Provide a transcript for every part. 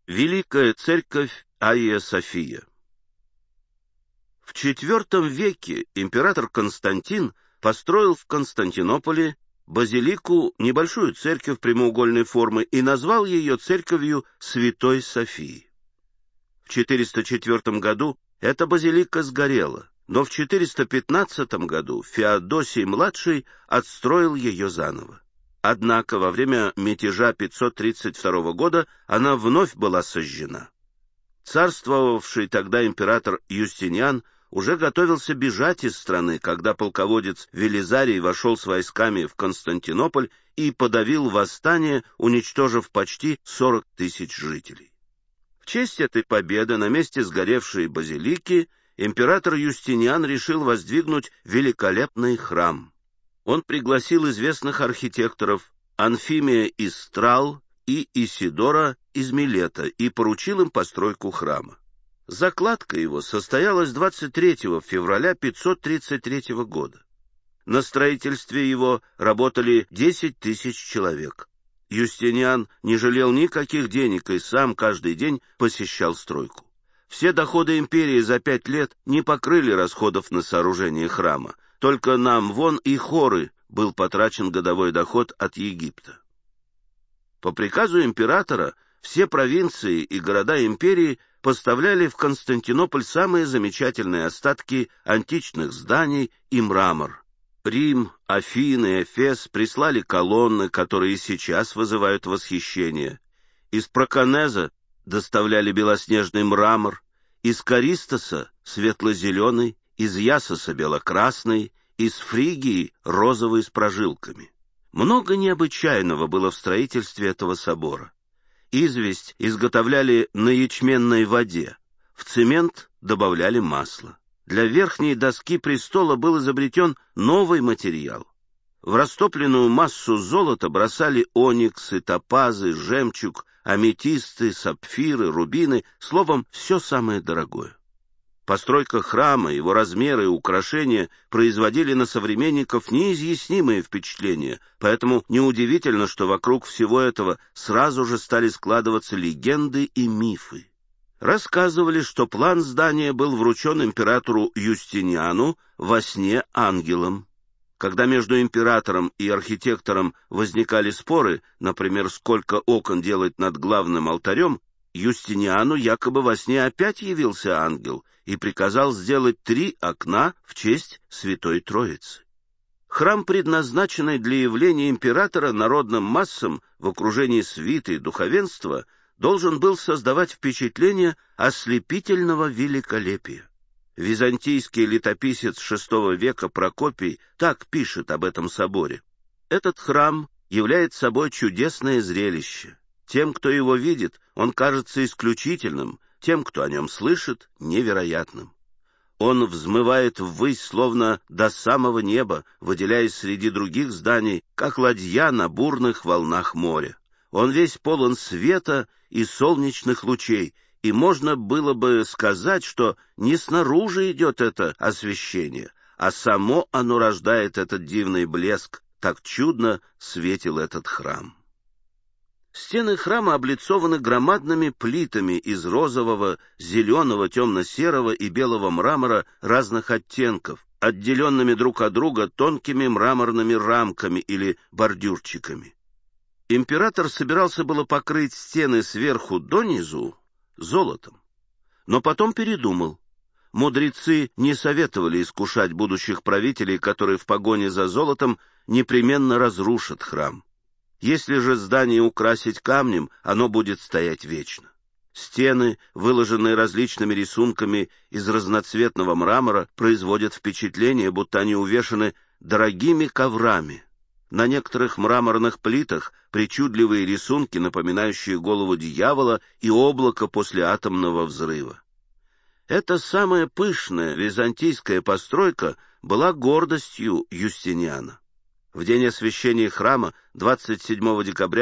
Великая церковь Айя София. В IV веке император Константин построил в Константинополе базилику, небольшую церковь прямоугольной формы, и назвал ее церковью Святой Софии. В 404 году эта базилика сгорела, но в 415 году Феодосий-младший отстроил ее заново. Однако во время мятежа 532 года она вновь была сожжена. Царствовавший тогда император Юстиниан уже готовился бежать из страны, когда полководец Велизарий вошел с войсками в Константинополь и подавил восстание, уничтожив почти 40 тысяч жителей. В честь этой победы на месте сгоревшей базилики император Юстиниан решил воздвигнуть великолепный храм. Он пригласил известных архитекторов Анфимия из Трал и Исидора из Милета и поручил им постройку храма. Закладка его состоялась 23 февраля 533 года. На строительстве его работали 10 тысяч человек. Юстиниан не жалел никаких денег и сам каждый день посещал стройку. Все доходы империи за 5 лет не покрыли расходов на сооружение храма. Только на Амвон и Хоры был потрачен годовой доход от Египта. По приказу императора все провинции и города империи поставляли в Константинополь самые замечательные остатки античных зданий и мрамор. Рим, Афины, Эфес прислали колонны, которые сейчас вызывают восхищение. Из Проконеза доставляли белоснежный мрамор, из Каристоса — светло-зеленый, из Ясоса — белокрасный, из Фригии — розовый с прожилками. Много необычайного было в строительстве этого собора. Известь изготовляли на ячменной воде, в цемент добавляли масло. Для верхней доски престола был изобретен новый материал. В растопленную массу золота бросали ониксы, топазы, жемчуг, аметисты, сапфиры, рубины, словом, все самое дорогое. Постройка храма, его размеры и украшения производили на современников неизъяснимые впечатления, поэтому неудивительно, что вокруг всего этого сразу же стали складываться легенды и мифы. Рассказывали, что план здания был вручен императору Юстиниану во сне ангелом. Когда между императором и архитектором возникали споры, например, сколько окон делать над главным алтарем, Юстиниану якобы во сне опять явился ангел и приказал сделать 3 окна в честь Святой Троицы. Храм, предназначенный для явления императора народным массам в окружении свиты и духовенства, должен был создавать впечатление ослепительного великолепия. Византийский летописец VI века Прокопий так пишет об этом соборе. Этот храм является собой чудесное зрелище. Тем, кто его видит, он кажется исключительным, тем, кто о нем слышит, невероятным. Он взмывает ввысь, словно до самого неба, выделяясь среди других зданий, как ладья на бурных волнах моря. Он весь полон света и солнечных лучей, и можно было бы сказать, что не снаружи идет это освещение, а само оно рождает этот дивный блеск, так чудно светил этот храм. Стены храма облицованы громадными плитами из розового, зеленого, темно-серого и белого мрамора разных оттенков, отделенными друг от друга тонкими мраморными рамками или бордюрчиками. Император собирался было покрыть стены сверху донизу золотом, но потом передумал. Мудрецы не советовали искушать будущих правителей, которые в погоне за золотом непременно разрушат храм. Если же здание украсить камнем, оно будет стоять вечно. Стены, выложенные различными рисунками из разноцветного мрамора, производят впечатление, будто они увешаны дорогими коврами. На некоторых мраморных плитах причудливые рисунки, напоминающие голову дьявола и облако после атомного взрыва. Эта самая пышная византийская постройка была гордостью Юстиниана. В день освящения храма, 27 декабря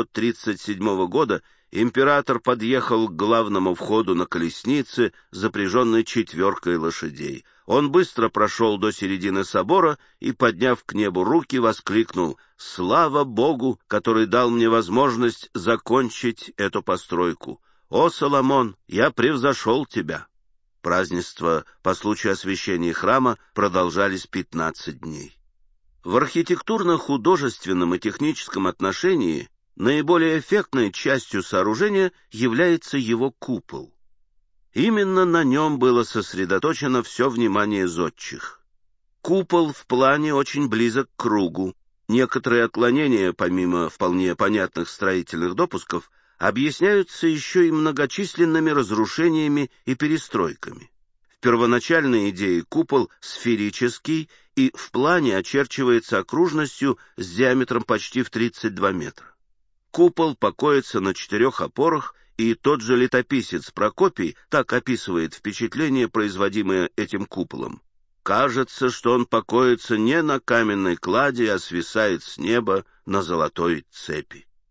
537 года, император подъехал к главному входу на колеснице, запряженной 4 лошадей. Он быстро прошел до середины собора и, подняв к небу руки, воскликнул: «Слава Богу, который дал мне возможность закончить эту постройку! «О, Соломон, я превзошел тебя». Празднества по случаю освящения храма продолжались 15 дней. В архитектурно-художественном и техническом отношении наиболее эффектной частью сооружения является его купол. Именно на нем было сосредоточено все внимание зодчих. Купол в плане очень близок к кругу. Некоторые отклонения, помимо вполне понятных строительных допусков, объясняются еще и многочисленными разрушениями и перестройками. В первоначальной идее купол сферический и в плане очерчивается окружностью с диаметром почти в 32 метра. Купол покоится на 4 опорах, и тот же летописец Прокопий так описывает впечатление, производимое этим куполом. Кажется, что он покоится не на каменной кладе, а свисает с неба на золотой цепи.